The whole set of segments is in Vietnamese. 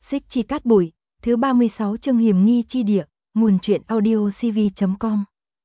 Xích Chi Cát Bụi, thứ 36 chương hiểm nghi chi địa, nguồn truyện audio cv.com.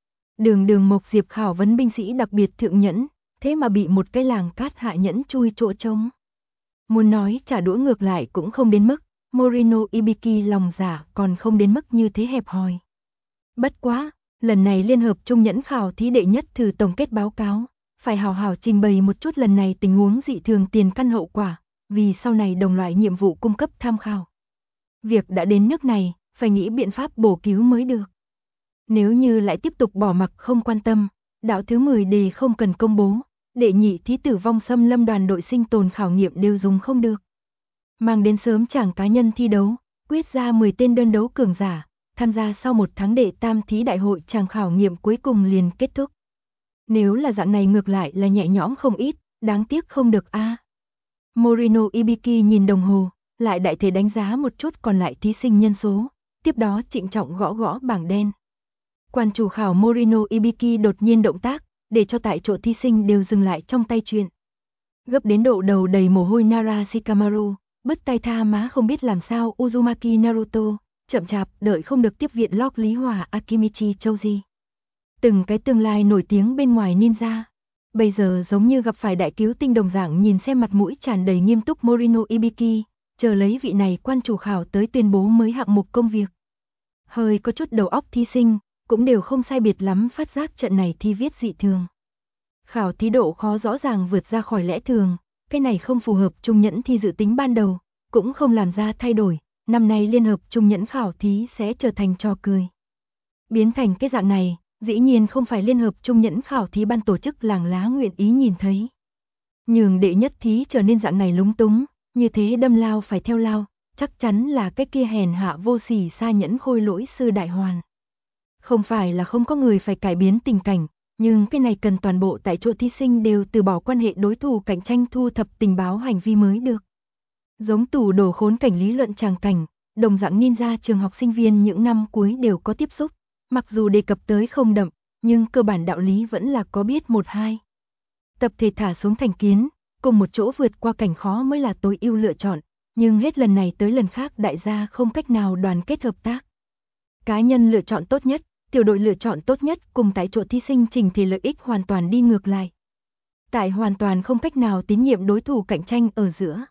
Đường Mộc Diệp khảo vấn binh sĩ đặc biệt thượng nhẫn, thế mà bị một cái làng cát hạ nhẫn chui chỗ trống. Muốn nói trả đũa ngược lại cũng không đến mức, Morino Ibiki lòng giả còn không đến mức như thế hẹp hòi. Bất quá, lần này Liên hợp Trung nhẫn khảo thí đệ nhất thử tổng kết báo cáo, phải hào hào trình bày một chút lần này tình huống dị thường tiền căn hậu quả, vì sau này đồng loại nhiệm vụ cung cấp tham khảo. Việc đã đến nước này, phải nghĩ biện pháp bổ cứu mới được. Nếu như lại tiếp tục bỏ mặc không quan tâm, đạo thứ 10 đề không cần công bố, đệ nhị thí tử vong xâm lâm đoàn đội sinh tồn khảo nghiệm đều dùng không được. Mang đến sớm chàng cá nhân thi đấu, quyết ra 10 tên đơn đấu cường giả, tham gia sau một tháng đệ tam thí đại hội chàng khảo nghiệm cuối cùng liền kết thúc. Nếu là dạng này ngược lại là nhẹ nhõm không ít, đáng tiếc không được a. Morino Ibiki nhìn đồng hồ, lại đại thể đánh giá một chút còn lại thí sinh nhân số, tiếp đó trịnh trọng gõ gõ bảng đen. Quan chủ khảo Morino Ibiki đột nhiên động tác, để cho tại chỗ thí sinh đều dừng lại trong tay chuyện. Gấp đến độ đầu đầy mồ hôi Nara Shikamaru, bứt tai tha má không biết làm sao Uzumaki Naruto, chậm chạp đợi không được tiếp viện Log Lý Hòa Akimichi Choji. Từng cái tương lai nổi tiếng bên ngoài ninja, bây giờ giống như gặp phải đại cứu tinh đồng dạng nhìn xem mặt mũi tràn đầy nghiêm túc Morino Ibiki, chờ lấy vị này quan chủ khảo tới tuyên bố mới hạng mục công việc. Hơi có chút đầu óc thí sinh, cũng đều không sai biệt lắm phát giác trận này thi viết dị thường. Khảo thí độ khó rõ ràng vượt ra khỏi lẽ thường, cái này không phù hợp Trung nhẫn thi dự tính ban đầu, cũng không làm ra thay đổi, năm nay Liên hợp Trung nhẫn khảo thí sẽ trở thành trò cười. Biến thành cái dạng này, dĩ nhiên không phải Liên hợp Trung nhẫn khảo thí ban tổ chức làng lá nguyện ý nhìn thấy. Nhường đệ nhất thí trở nên dạng này lúng túng, như thế đâm lao phải theo lao, chắc chắn là cái kia hèn hạ vô sỉ sa nhẫn khôi lỗi sư Đại Hoàn. Không phải là không có người phải cải biến tình cảnh, nhưng cái này cần toàn bộ tại chỗ thí sinh đều từ bỏ quan hệ đối thủ cạnh tranh thu thập tình báo hành vi mới được. Giống tủ đồ khốn cảnh lý luận tràng cảnh, đồng dạng ninja trường học sinh viên những năm cuối đều có tiếp xúc, mặc dù đề cập tới không đậm, nhưng cơ bản đạo lý vẫn là có biết một hai. Tập thể thả xuống thành kiến, cùng một chỗ vượt qua cảnh khó mới là tối ưu lựa chọn, nhưng hết lần này tới lần khác đại gia không cách nào đoàn kết hợp tác. Cá nhân lựa chọn tốt nhất, tiểu đội lựa chọn tốt nhất cùng tại chỗ thí sinh trình thể lợi ích hoàn toàn đi ngược lại. Tại hoàn toàn không cách nào tín nhiệm đối thủ cạnh tranh ở giữa.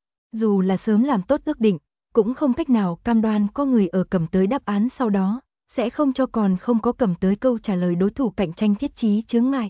Dù là sớm làm tốt ước định, cũng không cách nào cam đoan có người ở cầm tới đáp án sau đó, sẽ không cho còn không có cầm tới câu trả lời đối thủ cạnh tranh thiết chí chướng ngại.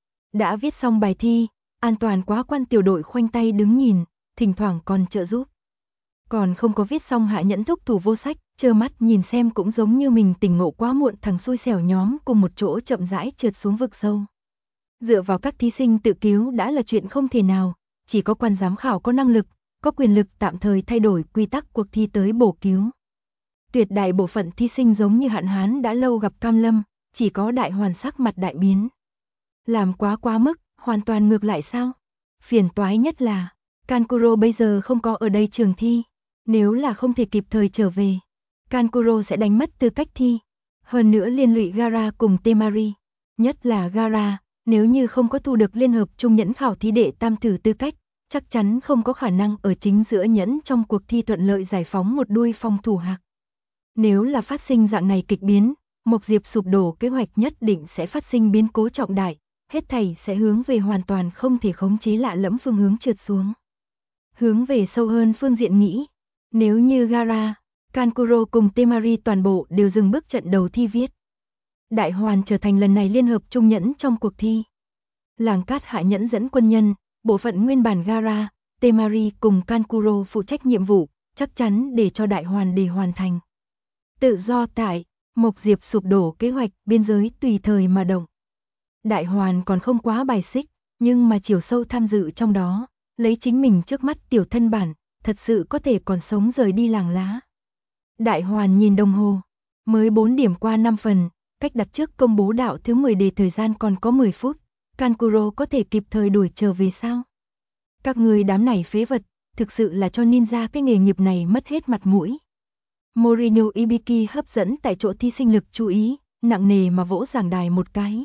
Đã viết xong bài thi, an toàn quá quan tiểu đội khoanh tay đứng nhìn, thỉnh thoảng còn trợ giúp. Còn không có viết xong hạ nhẫn thúc thủ vô sách, trơ mắt nhìn xem cũng giống như mình tỉnh ngộ quá muộn thằng xui xẻo nhóm cùng một chỗ chậm rãi trượt xuống vực sâu. Dựa vào các thí sinh tự cứu đã là chuyện không thể nào, chỉ có quan giám khảo có năng lực, có quyền lực tạm thời thay đổi quy tắc cuộc thi tới bổ cứu. Tuyệt đại bộ phận thí sinh giống như Hạn Hán đã lâu gặp cam lâm, chỉ có Đại Hoàn sắc mặt đại biến. Làm quá mức, hoàn toàn ngược lại sao? Phiền toái nhất là, Kankuro bây giờ không có ở đây trường thi, nếu là không thể kịp thời trở về, Kankuro sẽ đánh mất tư cách thi. Hơn nữa liên lụy Gaara cùng Temari, nhất là Gaara, nếu như không có thu được Liên hợp Trung nhẫn khảo thí đệ tam thử tư cách, chắc chắn không có khả năng ở chính giữa nhẫn trong cuộc thi thuận lợi giải phóng một đuôi phong thủ hạc. Nếu là phát sinh dạng này kịch biến, Mộc Diệp sụp đổ kế hoạch nhất định sẽ phát sinh biến cố trọng đại, hết thảy sẽ hướng về hoàn toàn không thể khống chế lạ lẫm phương hướng trượt xuống. Hướng về sâu hơn phương diện nghĩ, nếu như Gaara, Kankuro cùng Temari toàn bộ đều dừng bước trận đầu thi viết. Đại Hoàn trở thành lần này Liên hợp Trung nhẫn trong cuộc thi. Làng cát hạ nhẫn dẫn quân nhân, bộ phận nguyên bản Gaara, Temari cùng Kankuro phụ trách nhiệm vụ, chắc chắn để cho Đại Hoàn để hoàn thành. Tự do tại, Mộc Diệp sụp đổ kế hoạch biên giới tùy thời mà động. Đại Hoàn còn không quá bài xích, nhưng mà chiều sâu tham dự trong đó, lấy chính mình trước mắt tiểu thân bản, thật sự có thể còn sống rời đi làng lá. Đại Hoàn nhìn đồng hồ, mới 4 điểm qua 5 phần, cách đặt trước công bố đạo thứ 10 đề thời gian còn có 10 phút, Kankuro có thể kịp thời đuổi trở về sao? Các người đám này phế vật, thực sự là cho ninja cái nghề nghiệp này mất hết mặt mũi. Morino Ibiki hấp dẫn tại chỗ thi sinh lực chú ý, nặng nề mà vỗ giảng đài một cái.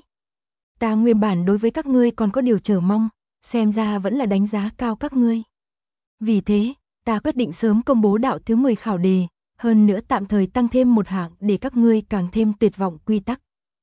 Ta nguyên bản đối với các ngươi còn có điều chờ mong, xem ra vẫn là đánh giá cao các ngươi. Vì thế, Ta quyết định sớm công bố đạo thứ 10 khảo đề, hơn nữa tạm thời tăng thêm một hạng để các ngươi càng thêm tuyệt vọng quy tắc.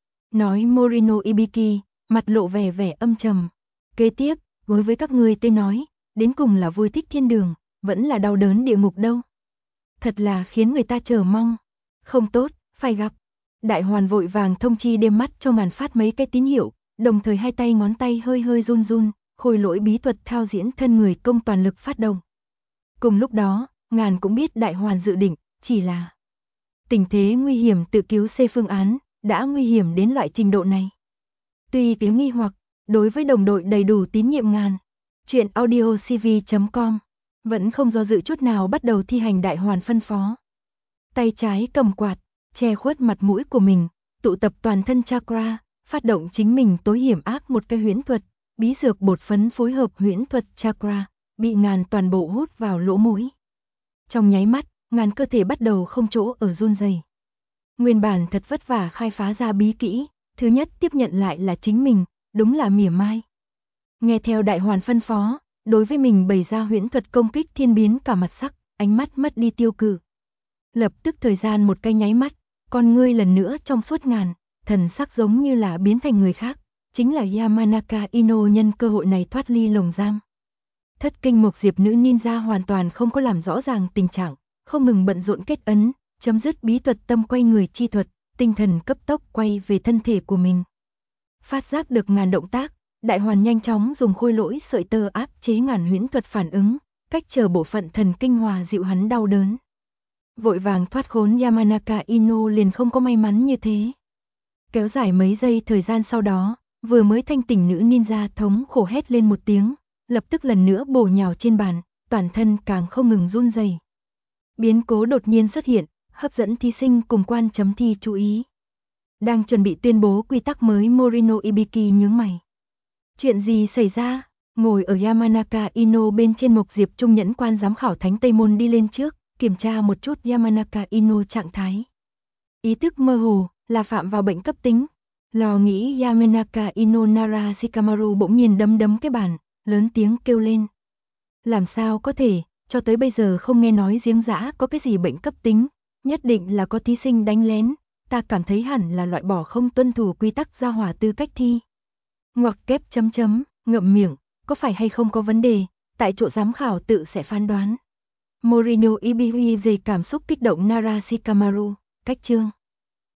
Nói Morino Ibiki, mặt lộ vẻ vẻ âm trầm. Kế tiếp, với các ngươi tôi nói, đến cùng là vui thích thiên đường, vẫn là đau đớn địa ngục đâu. Thật là khiến người ta chờ mong. Không tốt, phải gặp. Đại hoàn vội vàng thông chi đêm mắt cho ngàn phát mấy cái tín hiệu, đồng thời hai tay ngón tay hơi hơi run run, khôi lỗi bí thuật thao diễn thân người công toàn lực phát động. Cùng lúc đó, ngàn cũng biết đại hoàn dự định, chỉ là tình thế nguy hiểm tự cứu C phương án, đã nguy hiểm đến loại trình độ này. Tuy tiếng nghi hoặc, đối với đồng đội đầy đủ tín nhiệm ngàn, chuyện audiocv.com, vẫn không do dự chút nào bắt đầu thi hành đại hoàn phân phó. Tay trái cầm quạt, che khuất mặt mũi của mình, tụ tập toàn thân chakra, phát động chính mình tối hiểm ác một cái huyễn thuật, bí dược bột phấn phối hợp huyễn thuật chakra, bị ngàn toàn bộ hút vào lỗ mũi. Trong nháy mắt, ngàn cơ thể bắt đầu không chỗ ở run rẩy. Nguyên bản thật vất vả khai phá ra bí kỹ, thứ nhất tiếp nhận lại là chính mình, đúng là mỉa mai. Nghe theo đại hoàn phân phó, đối với mình bày ra huyễn thuật công kích thiên biến cả mặt sắc, ánh mắt mất đi tiêu cự. Lập tức thời gian một cái nháy mắt, con ngươi lần nữa trong suốt ngàn, thần sắc giống như là biến thành người khác, chính là Yamanaka Ino nhân cơ hội này thoát ly lồng giam. Thất kinh mộc diệp nữ ninja hoàn toàn không có làm rõ ràng tình trạng, không ngừng bận rộn kết ấn, chấm dứt bí thuật tâm quay người chi thuật, tinh thần cấp tốc quay về thân thể của mình. Phát giác được ngàn động tác, đại hoàn nhanh chóng dùng khôi lỗi sợi tơ áp chế ngàn huyễn thuật phản ứng, cách chờ bộ phận thần kinh hòa dịu hắn đau đớn. Vội vàng thoát khốn Yamanaka Ino liền không có may mắn như thế. Kéo dài mấy giây thời gian sau đó, vừa mới thanh tỉnh nữ ninja thống khổ hét lên một tiếng, lập tức lần nữa bổ nhào trên bàn, toàn thân càng không ngừng run rẩy. Biến cố đột nhiên xuất hiện, hấp dẫn thí sinh cùng quan chấm thi chú ý. Đang chuẩn bị tuyên bố quy tắc mới Morino Ibiki nhướng mày. Chuyện gì xảy ra? Ngồi ở Yamanaka Ino bên trên mộc diệp trung nhẫn quan giám khảo Thánh Tây Môn đi lên trước, kiểm tra một chút Yamanaka Ino trạng thái. Ý thức mơ hồ, là phạm vào bệnh cấp tính. Lò nghĩ Yamanaka Ino Nara Shikamaru bỗng nhiên đấm cái bàn, lớn tiếng kêu lên. Làm sao có thể, cho tới bây giờ không nghe nói giếng giã có cái gì bệnh cấp tính, nhất định là có thí sinh đánh lén, ta cảm thấy hẳn là loại bỏ không tuân thủ quy tắc gia hỏa tư cách thi. Ngoặc kép ngậm miệng, có phải hay không có vấn đề, tại chỗ giám khảo tự sẽ phán đoán. Morino Ibiki cảm xúc kích động Nara Shikamaru, cách chương.